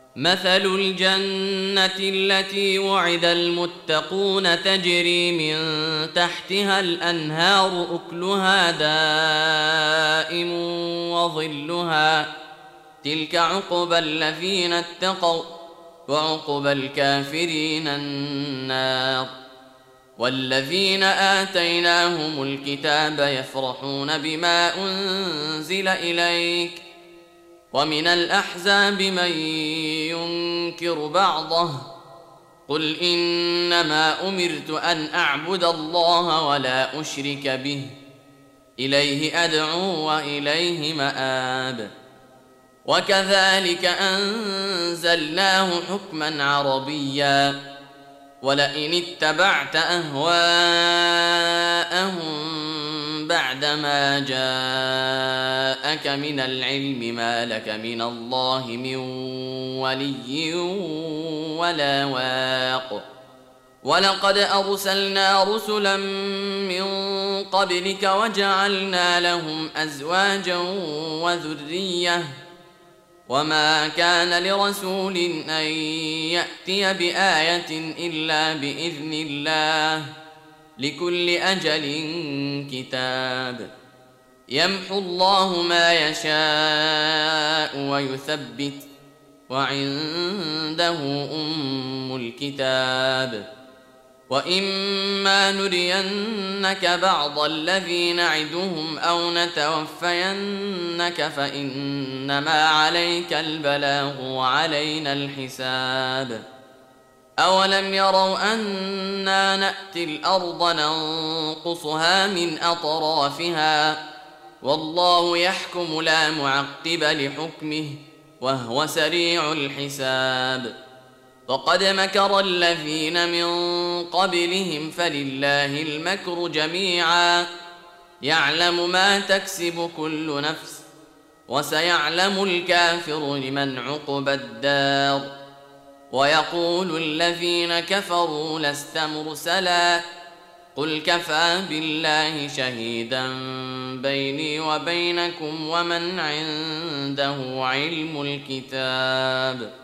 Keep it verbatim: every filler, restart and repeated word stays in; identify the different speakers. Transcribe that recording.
Speaker 1: مثل الجنة التي وعد المتقون تجري من تحتها الأنهار أكلها دائم وظلها تلك عقبى الذين اتقوا وعقبى الكافرين النار. والذين آتيناهم الكتاب يفرحون بما أنزل إليك ومن الأحزاب من ينكر بعضه قل إنما أمرت أن أعبد الله ولا أشرك به إليه أدعو وإليه مآب. وكذلك أنزلناه حكما عربيا ولئن اتبعت أهواءهم بعدما جاءك من العلم ما لك من الله من ولي ولا واق. ولقد أرسلنا رسلا من قبلك وجعلنا لهم أزواجا وذرية وما كان لرسول أن يأتي بآية إلا بإذن الله لكل أجل كتاب. يمحو الله ما يشاء ويثبت وعنده أم الكتاب. وإما نرينك بعض الذي نعدهم أو نتوفينك فإنما عليك البلاغ وعلينا الحساب. أولم يروا أنا نأتي الأرض ننقصها من أطرافها والله يحكم لا معقب لحكمه وهو سريع الحساب. وقد مكر الذين من قبلهم فلله المكر جميعا يعلم ما تكسب كل نفس وسيعلم الكافر لمن عقبى الدار. ويقول الذين كفروا لست مرسلا قل كفى بالله شهيدا بيني وبينكم ومن عنده علم الكتاب.